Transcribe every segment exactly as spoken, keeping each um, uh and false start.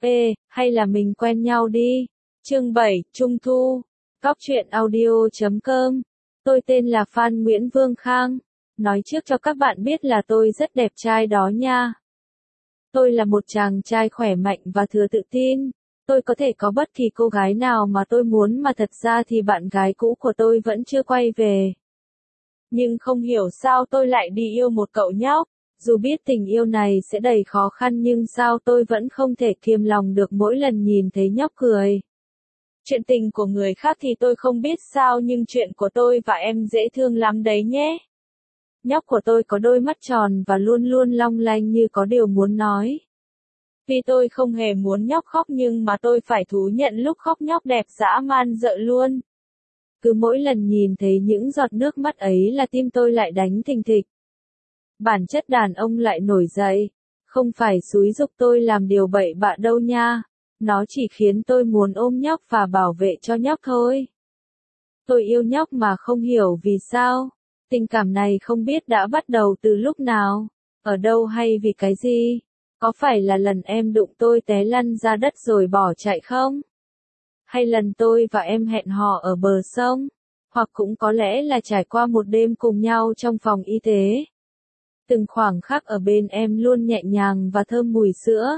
Ê, hay là mình quen nhau đi. Chương bảy, Trung Thu. Góc truyện audio chấm com. Tôi tên là Phan Nguyễn Vương Khang. Nói trước cho các bạn biết là tôi rất đẹp trai đó nha. Tôi là một chàng trai khỏe mạnh và thừa tự tin. Tôi có thể có bất kỳ cô gái nào mà tôi muốn mà thật ra thì bạn gái cũ của tôi vẫn chưa quay về. Nhưng không hiểu sao tôi lại đi yêu một cậu nhóc. Dù biết tình yêu này sẽ đầy khó khăn nhưng sao tôi vẫn không thể kiềm lòng được mỗi lần nhìn thấy nhóc cười. Chuyện tình của người khác thì tôi không biết sao nhưng chuyện của tôi và em dễ thương lắm đấy nhé. Nhóc của tôi có đôi mắt tròn và luôn luôn long lanh như có điều muốn nói. Vì tôi không hề muốn nhóc khóc nhưng mà tôi phải thú nhận lúc khóc nhóc đẹp dã man dợ luôn. Cứ mỗi lần nhìn thấy những giọt nước mắt ấy là tim tôi lại đánh thình thịch. Bản chất đàn ông lại nổi dậy, không phải xúi giục tôi làm điều bậy bạ đâu nha, nó chỉ khiến tôi muốn ôm nhóc và bảo vệ cho nhóc thôi. Tôi yêu nhóc mà không hiểu vì sao, tình cảm này không biết đã bắt đầu từ lúc nào, ở đâu hay vì cái gì, có phải là lần em đụng tôi té lăn ra đất rồi bỏ chạy không? Hay lần tôi và em hẹn hò ở bờ sông, hoặc cũng có lẽ là trải qua một đêm cùng nhau trong phòng y tế. Từng khoảng khắc ở bên em luôn nhẹ nhàng và thơm mùi sữa.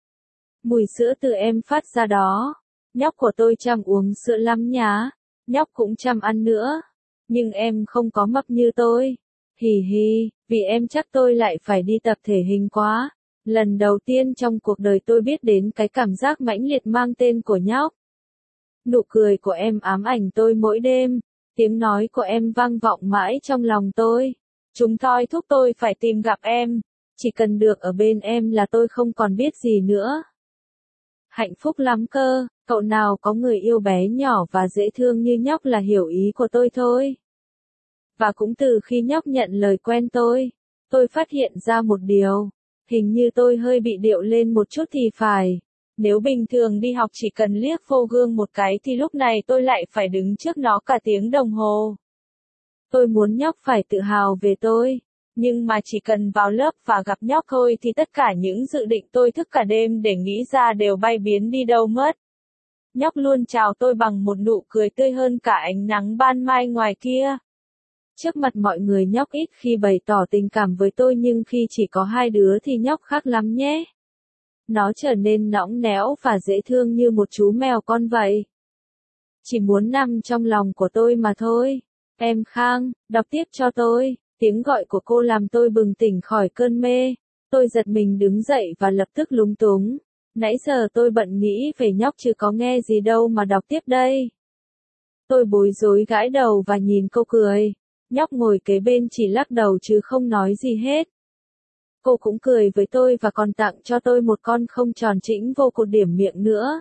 Mùi sữa từ em phát ra đó. Nhóc của tôi chăm uống sữa lắm nhá. Nhóc cũng chăm ăn nữa. Nhưng em không có mập như tôi. Hì hì, vì em chắc tôi lại phải đi tập thể hình quá. Lần đầu tiên trong cuộc đời tôi biết đến cái cảm giác mãnh liệt mang tên của nhóc. Nụ cười của em ám ảnh tôi mỗi đêm. Tiếng nói của em vang vọng mãi trong lòng tôi. Chúng tôi thúc tôi phải tìm gặp em, chỉ cần được ở bên em là tôi không còn biết gì nữa. Hạnh phúc lắm cơ, cậu nào có người yêu bé nhỏ và dễ thương như nhóc là hiểu ý của tôi thôi. Và cũng từ khi nhóc nhận lời quen tôi, tôi phát hiện ra một điều, hình như tôi hơi bị điệu lên một chút thì phải. Nếu bình thường đi học chỉ cần liếc vô gương một cái thì lúc này tôi lại phải đứng trước nó cả tiếng đồng hồ. Tôi muốn nhóc phải tự hào về tôi, nhưng mà chỉ cần vào lớp và gặp nhóc thôi thì tất cả những dự định tôi thức cả đêm để nghĩ ra đều bay biến đi đâu mất. Nhóc luôn chào tôi bằng một nụ cười tươi hơn cả ánh nắng ban mai ngoài kia. Trước mặt mọi người nhóc ít khi bày tỏ tình cảm với tôi nhưng khi chỉ có hai đứa thì nhóc khác lắm nhé. Nó trở nên nõng nẽo và dễ thương như một chú mèo con vậy. Chỉ muốn nằm trong lòng của tôi mà thôi. Em Khang, đọc tiếp cho tôi. Tiếng gọi của cô làm tôi bừng tỉnh khỏi cơn mê. Tôi giật mình đứng dậy và lập tức lúng túng. Nãy giờ tôi bận nghĩ về nhóc chứ có nghe gì đâu mà đọc tiếp đây. Tôi bối rối gãi đầu và nhìn cô cười. Nhóc ngồi kế bên chỉ lắc đầu chứ không nói gì hết. Cô cũng cười với tôi và còn tặng cho tôi một con không tròn chỉnh vô cột điểm miệng nữa.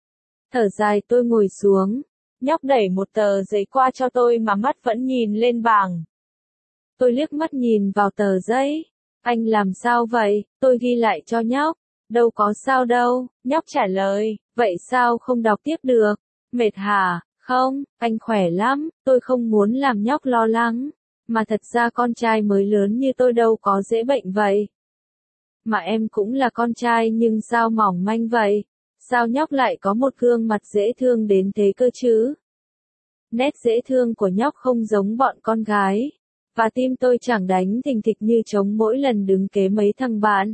Thở dài tôi ngồi xuống. Nhóc đẩy một tờ giấy qua cho tôi mà mắt vẫn nhìn lên bảng. Tôi liếc mắt nhìn vào tờ giấy. Anh làm sao vậy? Tôi ghi lại cho nhóc. Đâu có sao đâu, nhóc trả lời. Vậy sao không đọc tiếp được? Mệt hả? Không, anh khỏe lắm. Tôi không muốn làm nhóc lo lắng. Mà thật ra con trai mới lớn như tôi đâu có dễ bệnh vậy. Mà em cũng là con trai nhưng sao mỏng manh vậy? Sao nhóc lại có một gương mặt dễ thương đến thế cơ chứ? Nét dễ thương của nhóc không giống bọn con gái. Và tim tôi chẳng đánh thình thịch như trống mỗi lần đứng kế mấy thằng bạn.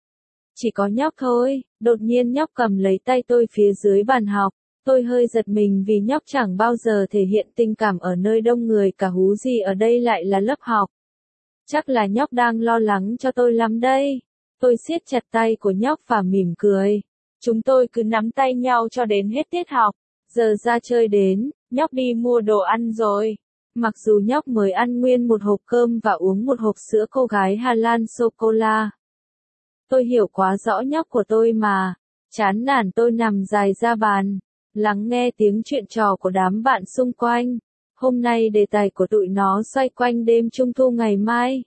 Chỉ có nhóc thôi, đột nhiên nhóc cầm lấy tay tôi phía dưới bàn học. Tôi hơi giật mình vì nhóc chẳng bao giờ thể hiện tình cảm ở nơi đông người cả hú gì ở đây lại là lớp học. Chắc là nhóc đang lo lắng cho tôi lắm đây. Tôi siết chặt tay của nhóc và mỉm cười. Chúng tôi cứ nắm tay nhau cho đến hết tiết học. Giờ ra chơi đến, nhóc đi mua đồ ăn rồi. Mặc dù nhóc mới ăn nguyên một hộp cơm và uống một hộp sữa cô gái Hà Lan sô-cô-la. Tôi hiểu quá rõ nhóc của tôi mà. Chán nản tôi nằm dài ra bàn, lắng nghe tiếng chuyện trò của đám bạn xung quanh. Hôm nay đề tài của tụi nó xoay quanh đêm Trung Thu ngày mai.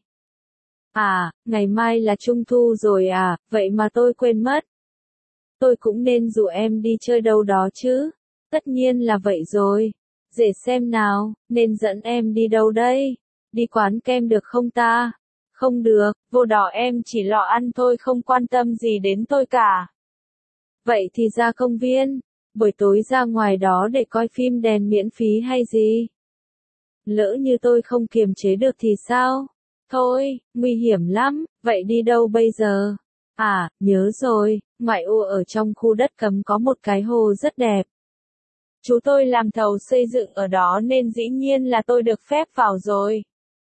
À, ngày mai là Trung Thu rồi à, vậy mà tôi quên mất. Tôi cũng nên rủ em đi chơi đâu đó chứ. Tất nhiên là vậy rồi. Để xem nào, nên dẫn em đi đâu đây? Đi quán kem được không ta? Không được, vô đỏ em chỉ lo ăn thôi không quan tâm gì đến tôi cả. Vậy thì ra công viên, buổi tối ra ngoài đó để coi phim đèn miễn phí hay gì? Lỡ như tôi không kiềm chế được thì sao? Thôi, nguy hiểm lắm, vậy đi đâu bây giờ? À, nhớ rồi, ngoại ô ở trong khu đất cấm có một cái hồ rất đẹp. Chú tôi làm thầu xây dựng ở đó nên dĩ nhiên là tôi được phép vào rồi.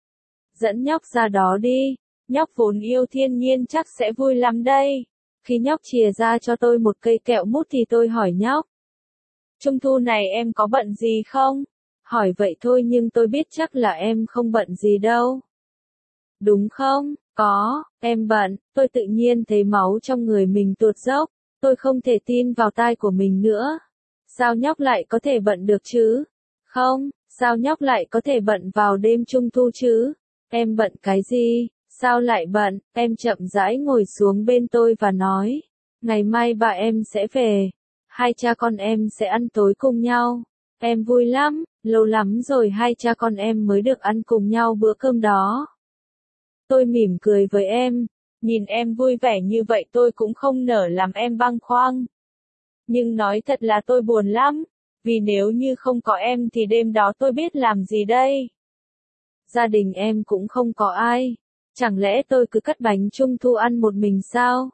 Dẫn nhóc ra đó đi, nhóc vốn yêu thiên nhiên chắc sẽ vui lắm đây. Khi nhóc chìa ra cho tôi một cây kẹo mút thì tôi hỏi nhóc. Trung thu này em có bận gì không? Hỏi vậy thôi nhưng tôi biết chắc là em không bận gì đâu. Đúng không? Có, em bận, tôi tự nhiên thấy máu trong người mình tuột dốc, tôi không thể tin vào tai của mình nữa. Sao nhóc lại có thể bận được chứ? Không, sao nhóc lại có thể bận vào đêm trung thu chứ? Em bận cái gì? Sao lại bận? Em chậm rãi ngồi xuống bên tôi và nói, ngày mai bà em sẽ về, hai cha con em sẽ ăn tối cùng nhau. Em vui lắm, lâu lắm rồi hai cha con em mới được ăn cùng nhau bữa cơm đó. Tôi mỉm cười với em, nhìn em vui vẻ như vậy tôi cũng không nỡ làm em băn khoăn. Nhưng nói thật là tôi buồn lắm, vì nếu như không có em thì đêm đó tôi biết làm gì đây? Gia đình em cũng không có ai, chẳng lẽ tôi cứ cắt bánh trung thu ăn một mình sao?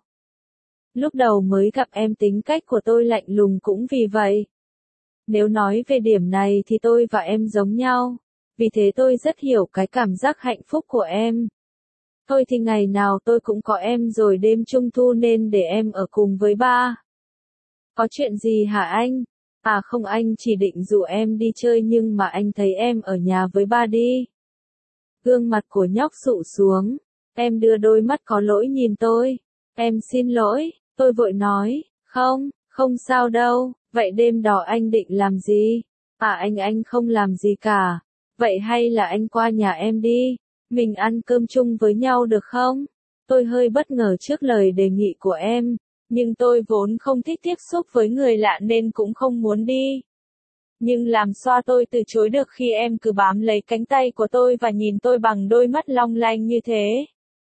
Lúc đầu mới gặp em tính cách của tôi lạnh lùng cũng vì vậy. Nếu nói về điểm này thì tôi và em giống nhau, vì thế tôi rất hiểu cái cảm giác hạnh phúc của em. Thôi thì ngày nào tôi cũng có em rồi đêm trung thu nên để em ở cùng với ba. Có chuyện gì hả anh? À không, anh chỉ định rủ em đi chơi nhưng mà anh thấy em ở nhà với ba đi. Gương mặt của nhóc sụ xuống, em đưa đôi mắt có lỗi nhìn tôi. Em xin lỗi, tôi vội nói, không, không sao đâu, vậy đêm đó anh định làm gì? À anh anh không làm gì cả, vậy hay là anh qua nhà em đi, mình ăn cơm chung với nhau được không? Tôi hơi bất ngờ trước lời đề nghị của em, nhưng tôi vốn không thích tiếp xúc với người lạ nên cũng không muốn đi. Nhưng làm sao tôi từ chối được khi em cứ bám lấy cánh tay của tôi và nhìn tôi bằng đôi mắt long lanh như thế.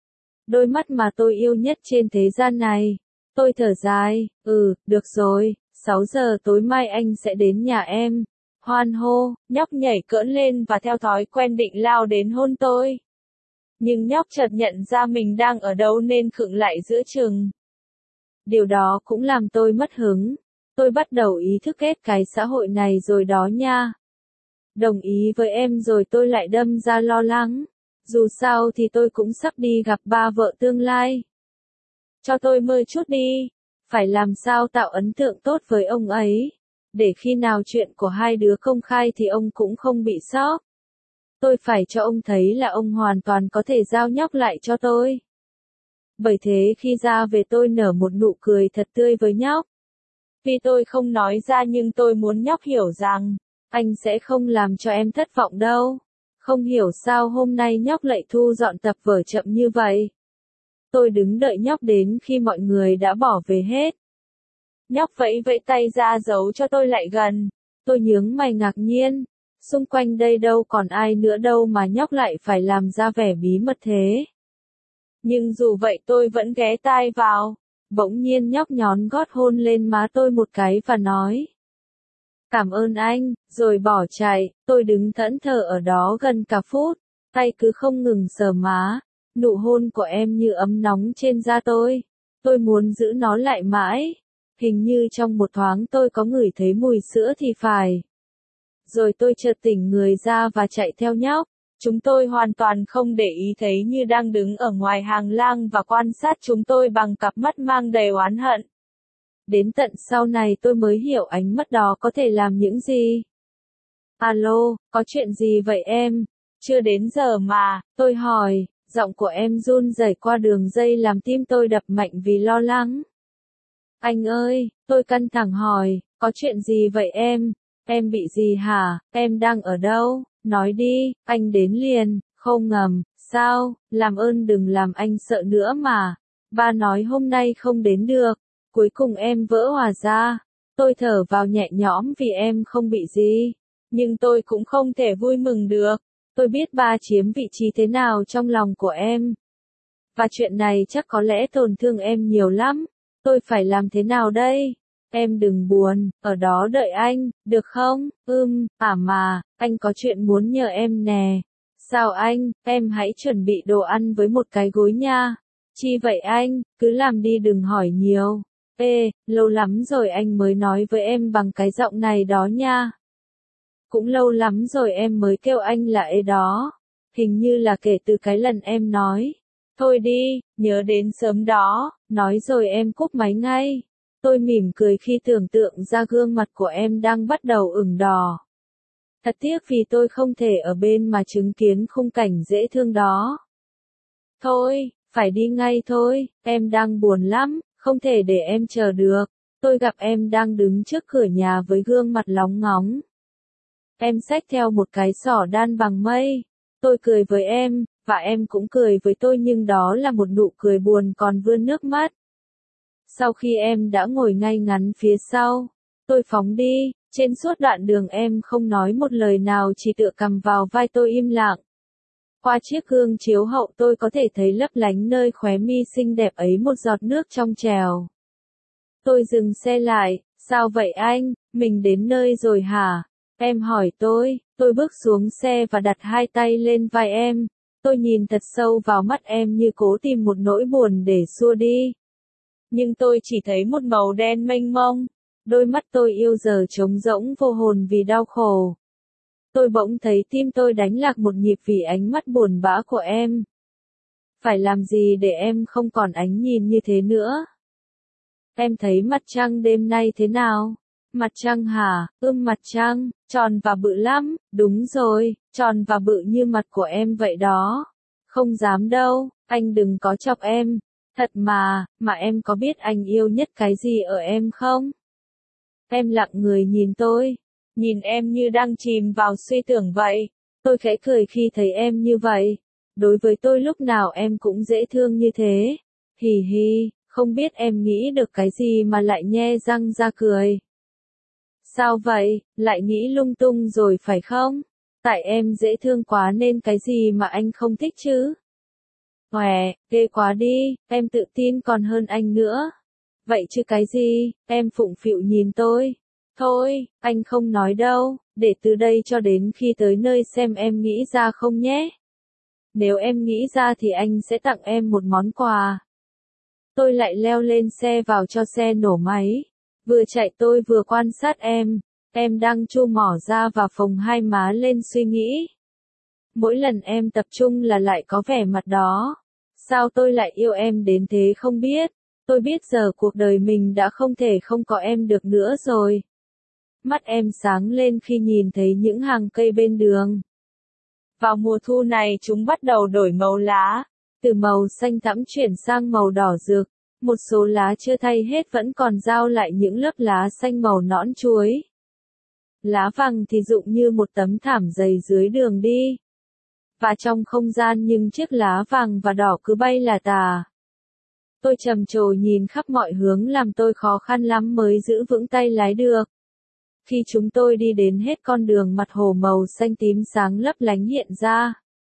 Đôi mắt mà tôi yêu nhất trên thế gian này. Tôi thở dài, ừ, được rồi, sáu giờ tối mai anh sẽ đến nhà em. Hoan hô, nhóc nhảy cỡn lên và theo thói quen định lao đến hôn tôi. Nhưng nhóc chợt nhận ra mình đang ở đâu nên khựng lại giữa chừng. Điều đó cũng làm tôi mất hứng. Tôi bắt đầu ý thức ghét cái xã hội này rồi đó nha. Đồng ý với em rồi tôi lại đâm ra lo lắng. Dù sao thì tôi cũng sắp đi gặp ba vợ tương lai. Cho tôi mơ chút đi. Phải làm sao tạo ấn tượng tốt với ông ấy. Để khi nào chuyện của hai đứa công khai thì ông cũng không bị sốc. Tôi phải cho ông thấy là ông hoàn toàn có thể giao nhóc lại cho tôi. Bởi thế khi ra về tôi nở một nụ cười thật tươi với nhóc. Tuy tôi không nói ra nhưng tôi muốn nhóc hiểu rằng, anh sẽ không làm cho em thất vọng đâu. Không hiểu sao hôm nay nhóc lại thu dọn tập vở chậm như vậy. Tôi đứng đợi nhóc đến khi mọi người đã bỏ về hết. Nhóc vẫy vẫy tay ra giấu cho tôi lại gần. Tôi nhướng mày ngạc nhiên. Xung quanh đây đâu còn ai nữa đâu mà nhóc lại phải làm ra vẻ bí mật thế. Nhưng dù vậy tôi vẫn ghé tai vào. Bỗng nhiên nhóc nhón gót hôn lên má tôi một cái và nói. Cảm ơn anh, rồi bỏ chạy. Tôi đứng thẫn thờ ở đó gần cả phút. Tay cứ không ngừng sờ má. Nụ hôn của em như ấm nóng trên da tôi. Tôi muốn giữ nó lại mãi. Hình như trong một thoáng tôi có ngửi thấy mùi sữa thì phải. Rồi tôi chợt tỉnh người ra và chạy theo nhóc. Chúng tôi hoàn toàn không để ý thấy như đang đứng ở ngoài hàng lang và quan sát chúng tôi bằng cặp mắt mang đầy oán hận. Đến tận sau này tôi mới hiểu ánh mắt đó có thể làm những gì. Alo, có chuyện gì vậy em? Chưa đến giờ mà, tôi hỏi, giọng của em run rẩy qua đường dây làm tim tôi đập mạnh vì lo lắng. Anh ơi, tôi căng thẳng hỏi, có chuyện gì vậy em? Em bị gì hả? Em đang ở đâu? Nói đi, anh đến liền, không ngầm, sao, làm ơn đừng làm anh sợ nữa mà. Ba nói hôm nay không đến được, cuối cùng em vỡ hòa ra. Tôi thở vào nhẹ nhõm vì em không bị gì, nhưng tôi cũng không thể vui mừng được. Tôi biết ba chiếm vị trí thế nào trong lòng của em. Và chuyện này chắc có lẽ tổn thương em nhiều lắm. Tôi phải làm thế nào đây? Em đừng buồn, ở đó đợi anh, được không? Ừm, à mà, anh có chuyện muốn nhờ em nè. Sao anh, em hãy chuẩn bị đồ ăn với một cái gối nha. Chi vậy anh, cứ làm đi đừng hỏi nhiều. Ê, lâu lắm rồi anh mới nói với em bằng cái giọng này đó nha. Cũng lâu lắm rồi em mới kêu anh là ê đó. Hình như là kể từ cái lần em nói. Thôi đi, nhớ đến sớm đó, nói rồi em cúp máy ngay. Tôi mỉm cười khi tưởng tượng ra gương mặt của em đang bắt đầu ửng đỏ. Thật tiếc vì tôi không thể ở bên mà chứng kiến khung cảnh dễ thương đó. Thôi, phải đi ngay thôi, em đang buồn lắm, không thể để em chờ được. Tôi gặp em đang đứng trước cửa nhà với gương mặt lóng ngóng. Em xách theo một cái giỏ đan bằng mây. Tôi cười với em, và em cũng cười với tôi nhưng đó là một nụ cười buồn còn vươn nước mắt. Sau khi em đã ngồi ngay ngắn phía sau, tôi phóng đi, trên suốt đoạn đường em không nói một lời nào chỉ tựa cằm vào vai tôi im lặng. Qua chiếc gương chiếu hậu tôi có thể thấy lấp lánh nơi khóe mi xinh đẹp ấy một giọt nước trong trèo. Tôi dừng xe lại, sao vậy anh, mình đến nơi rồi hả? Em hỏi tôi, tôi bước xuống xe và đặt hai tay lên vai em. Tôi nhìn thật sâu vào mắt em như cố tìm một nỗi buồn để xua đi. Nhưng tôi chỉ thấy một màu đen mênh mông. Đôi mắt tôi yêu giờ trống rỗng vô hồn vì đau khổ. Tôi bỗng thấy tim tôi đánh lạc một nhịp vì ánh mắt buồn bã của em. Phải làm gì để em không còn ánh nhìn như thế nữa? Em thấy mặt trăng đêm nay thế nào? Mặt trăng hả? Ưm mặt trăng, tròn và bự lắm, đúng rồi, tròn và bự như mặt của em vậy đó. Không dám đâu, anh đừng có chọc em. Thật mà, mà em có biết anh yêu nhất cái gì ở em không? Em lặng người nhìn tôi, nhìn em như đang chìm vào suy tưởng vậy. Tôi khẽ cười khi thấy em như vậy. Đối với tôi lúc nào em cũng dễ thương như thế. Hì hì, không biết em nghĩ được cái gì mà lại nhe răng ra cười. Sao vậy, lại nghĩ lung tung rồi phải không? Tại em dễ thương quá nên cái gì mà anh không thích chứ? Hòe, ghê quá đi, em tự tin còn hơn anh nữa. Vậy chứ cái gì, em phụng phịu nhìn tôi. Thôi, anh không nói đâu, để từ đây cho đến khi tới nơi xem em nghĩ ra không nhé. Nếu em nghĩ ra thì anh sẽ tặng em một món quà. Tôi lại leo lên xe vào cho xe nổ máy. Vừa chạy tôi vừa quan sát em. Em đang chu mỏ ra và phồng hai má lên suy nghĩ. Mỗi lần em tập trung là lại có vẻ mặt đó. Sao tôi lại yêu em đến thế không biết. Tôi biết giờ cuộc đời mình đã không thể không có em được nữa rồi. Mắt em sáng lên khi nhìn thấy những hàng cây bên đường. Vào mùa thu này chúng bắt đầu đổi màu lá. Từ màu xanh thẫm chuyển sang màu đỏ rực. Một số lá chưa thay hết vẫn còn rao lại những lớp lá xanh màu nõn chuối. Lá vàng thì rụng như một tấm thảm dày dưới đường đi. Và trong không gian nhưng chiếc lá vàng và đỏ cứ bay là tà. Tôi trầm trồ nhìn khắp mọi hướng làm tôi khó khăn lắm mới giữ vững tay lái được. Khi chúng tôi đi đến hết con đường mặt hồ màu xanh tím sáng lấp lánh hiện ra.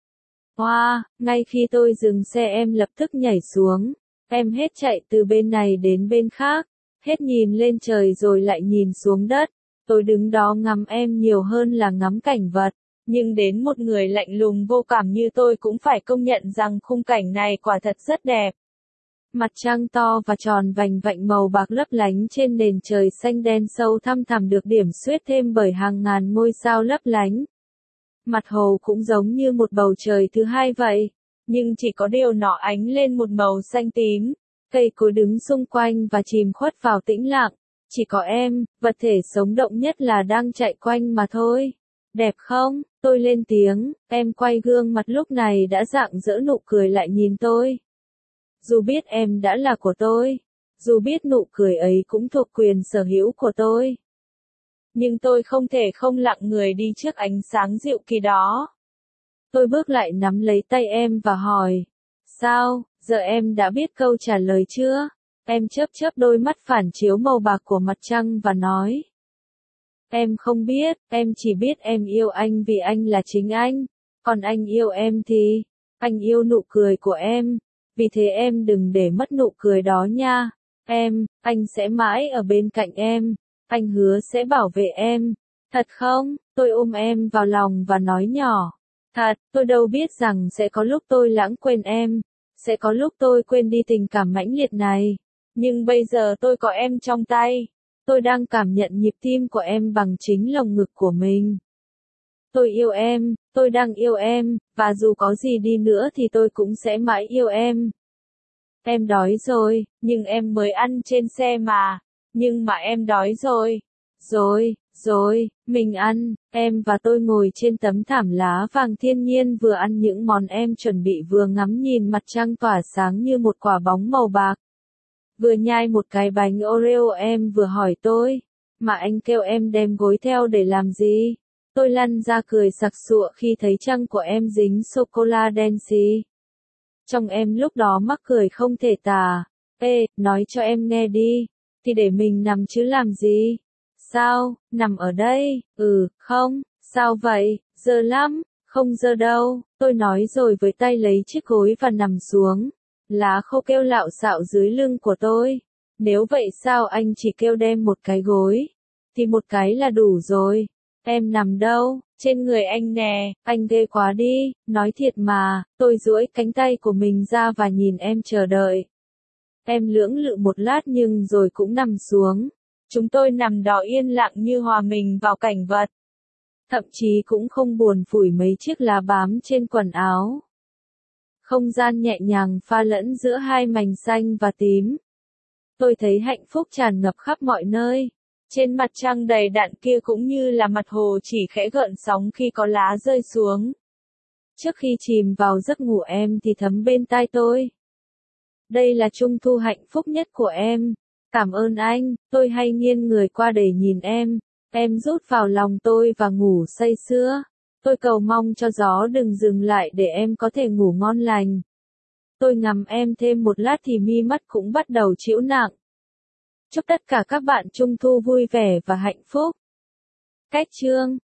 Wow, ngay khi tôi dừng xe em lập tức nhảy xuống. Em hết chạy từ bên này đến bên khác. Hết nhìn lên trời rồi lại nhìn xuống đất. Tôi đứng đó ngắm em nhiều hơn là ngắm cảnh vật. Nhưng đến một người lạnh lùng vô cảm như tôi cũng phải công nhận rằng khung cảnh này quả thật rất đẹp. Mặt trăng to và tròn vành vạnh màu bạc lấp lánh trên nền trời xanh đen sâu thăm thẳm được điểm xuyết thêm bởi hàng ngàn ngôi sao lấp lánh. Mặt hồ cũng giống như một bầu trời thứ hai vậy, nhưng chỉ có điều nó ánh lên một màu xanh tím. Cây cối đứng xung quanh và chìm khuất vào tĩnh lặng. Chỉ có em, vật thể sống động nhất là đang chạy quanh mà thôi. Đẹp không? Tôi lên tiếng, em quay gương mặt lúc này đã rạng rỡ nụ cười lại nhìn tôi. Dù biết em đã là của tôi, dù biết nụ cười ấy cũng thuộc quyền sở hữu của tôi. Nhưng tôi không thể không lặng người đi trước ánh sáng dịu kỳ đó. Tôi bước lại nắm lấy tay em và hỏi, sao, giờ em đã biết câu trả lời chưa? Em chớp chớp đôi mắt phản chiếu màu bạc của mặt trăng và nói. Em không biết, em chỉ biết em yêu anh vì anh là chính anh. Còn anh yêu em thì, anh yêu nụ cười của em. Vì thế em đừng để mất nụ cười đó nha. Em, anh sẽ mãi ở bên cạnh em. Anh hứa sẽ bảo vệ em. Thật không? Tôi ôm em vào lòng và nói nhỏ. Thật, tôi đâu biết rằng sẽ có lúc tôi lãng quên em. Sẽ có lúc tôi quên đi tình cảm mãnh liệt này. Nhưng bây giờ tôi có em trong tay. Tôi đang cảm nhận nhịp tim của em bằng chính lồng ngực của mình. Tôi yêu em, tôi đang yêu em, và dù có gì đi nữa thì tôi cũng sẽ mãi yêu em. Em đói rồi, nhưng em mới ăn trên xe mà. Nhưng mà em đói rồi. Rồi, rồi, mình ăn, em và tôi ngồi trên tấm thảm lá vàng thiên nhiên vừa ăn những món em chuẩn bị vừa ngắm nhìn mặt trăng tỏa sáng như một quả bóng màu bạc. Vừa nhai một cái bánh Oreo em vừa hỏi tôi, mà anh kêu em đem gối theo để làm gì? Tôi lăn ra cười sặc sụa khi thấy trăng của em dính sô-cô-la đen xì. Trong em lúc đó mắc cười không thể tả. Ê, nói cho em nghe đi, thì để mình nằm chứ làm gì? Sao, nằm ở đây? Ừ, không, sao vậy, dơ lắm, không dơ đâu, tôi nói rồi với tay lấy chiếc gối và nằm xuống. Lá khô kêu lạo xạo dưới lưng của tôi. Nếu vậy sao anh chỉ kêu đem một cái gối? Thì một cái là đủ rồi. Em nằm đâu? Trên người anh nè, anh ghê quá đi, nói thiệt mà, tôi duỗi cánh tay của mình ra và nhìn em chờ đợi. Em lưỡng lự một lát nhưng rồi cũng nằm xuống. Chúng tôi nằm đó yên lặng như hòa mình vào cảnh vật. Thậm chí cũng không buồn phủi mấy chiếc lá bám trên quần áo. Không gian nhẹ nhàng pha lẫn giữa hai mảnh xanh và tím. Tôi thấy hạnh phúc tràn ngập khắp mọi nơi. Trên mặt trăng đầy đặn kia cũng như là mặt hồ chỉ khẽ gợn sóng khi có lá rơi xuống. Trước khi chìm vào giấc ngủ em thì thấm bên tai tôi. Đây là trung thu hạnh phúc nhất của em. Cảm ơn anh, tôi hay nghiêng người qua để nhìn em. Em rút vào lòng tôi và ngủ say sưa. Tôi cầu mong cho gió đừng dừng lại để em có thể ngủ ngon lành. Tôi ngắm em thêm một lát thì mi mắt cũng bắt đầu trĩu nặng. Chúc tất cả các bạn trung thu vui vẻ và hạnh phúc. Cách chương